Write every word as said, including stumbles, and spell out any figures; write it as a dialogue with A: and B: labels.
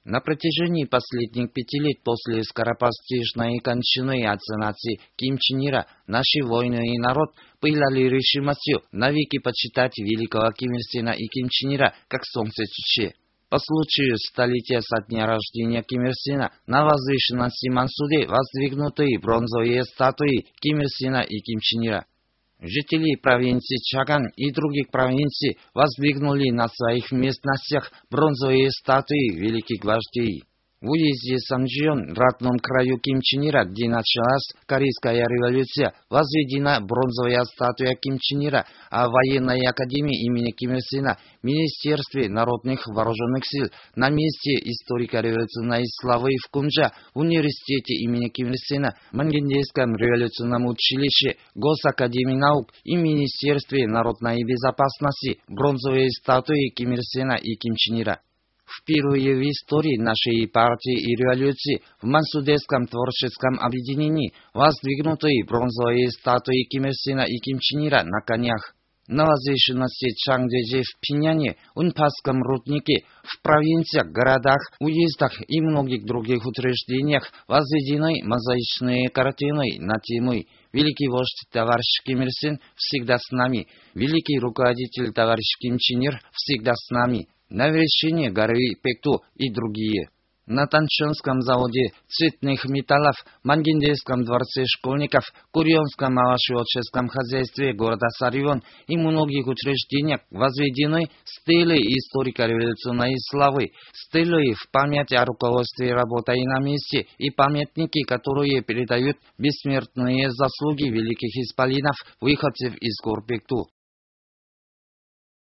A: На протяжении последних пяти лет после скоропостижной кончины отца нации Ким Чен Ира наши воины и народ пылали решимостью навеки почитать великого Ким Ир Сена и Ким Чен Ира как солнце чуче. По случаю столетия со дня рождения Ким Ир Сена на возвышенности Мансуде воздвигнуты бронзовые статуи Ким Ир Сена и Ким Чен Ира. Жители провинции Чаган и других провинций воздвигнули на своих местностях бронзовые статуи великих вождей. В уезде Санчжон, родном краю Ким Чен Ира, где началась Корейская революция, возведена бронзовая статуя Ким Чен Ира, а в военной академии имени Ким Ир Сена, Министерстве народных вооруженных сил, на месте историко-революционной славы в Кунджа, в университете имени Ким Ир Сена, Мангендейском революционном училище, Госакадемии наук и Министерстве народной безопасности бронзовые статуи Ким Ир Сена и Ким Чен Ира. Впервые в истории нашей партии и революции в Мансудейском творческом объединении воздвигнуты бронзовые статуи Ким Ир Сена и Ким Чен Ира на конях. На возвышенности Чангджэджи в Пиняне, Унпасском руднике, в провинциях, городах, уездах и многих других учреждениях возведены мозаичные картины на темы «Великий вождь товарищ Ким Ир Сен всегда с нами», «Великий руководитель товарищ Ким Чен Ир всегда с нами», «На вершине горы Пекту» и другие. На Танчонском заводе цветных металлов, Мангендейском дворце школьников, Курьонском овощеводческом хозяйстве города Саривон и многих учреждениях возведены стелы историко-революционной славы, стелы в память о руководстве работой на месте и памятники, которые передают бессмертные заслуги великих исполинов, выходцев из гор Пекту.